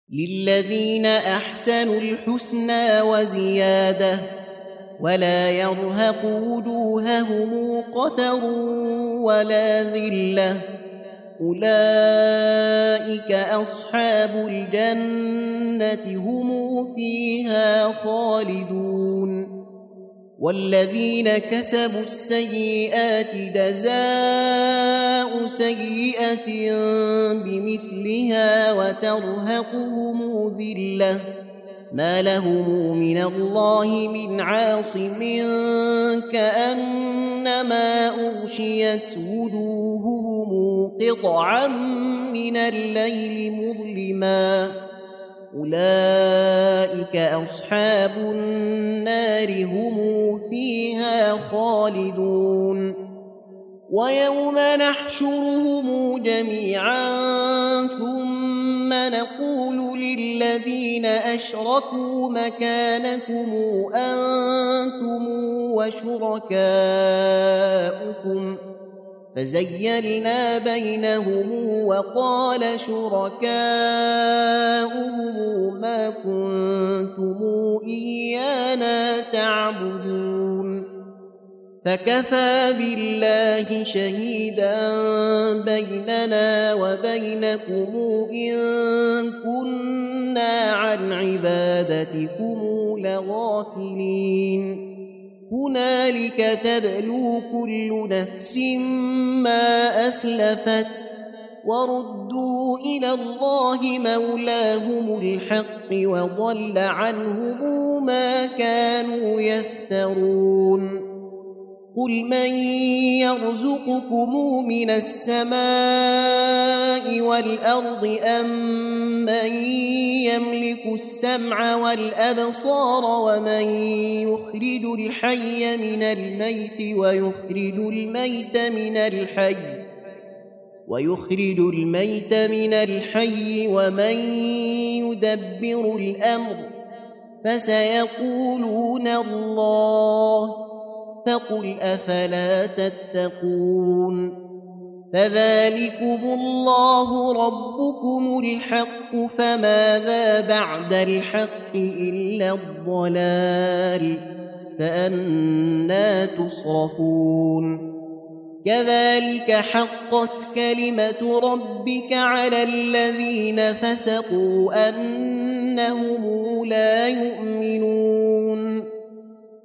للذين أحسنوا الحسنى وزيادة ولا يرهق وجوههم قتر ولا ذلة أولئك أصحاب الجنة هم فيها خالدون والذين كسبوا السيئات جزاء سيئة بمثلها وترهقهم ذلة ما لهم من الله من عاصم كأنما أغشيت وجوههم قطعا من الليل مظلما أولئك أصحاب النار هم فيها خالدون ويوم نحشرهم جميعا ثم نقول للذين أشركوا مكانكم أنتم وشركاؤكم فزيلنا بينهم وقال شركاؤهم ما كنتم إيانا تعبدون فكفى بالله شهيدا بيننا وبينكم إن كنا عن عبادتكم لغافلين هنالك تبلو كل نفس ما أسلفت وردوا إلى الله مولاهم الحق وضل عنهم ما كانوا يفترون قل من يرزقكم من السماء والأرض أم من يملك السمع والأبصار ومن يخرج الحي من الميت ويخرج الميت من الحي ومن يدبر الأمر فسيقولون الله فقل أفلا تتقون فذلكم الله ربكم الحق فماذا بعد الحق إلا الضلال فأنى تصرفون كذلك حقت كلمة ربك على الذين فسقوا أنهم لا يؤمنون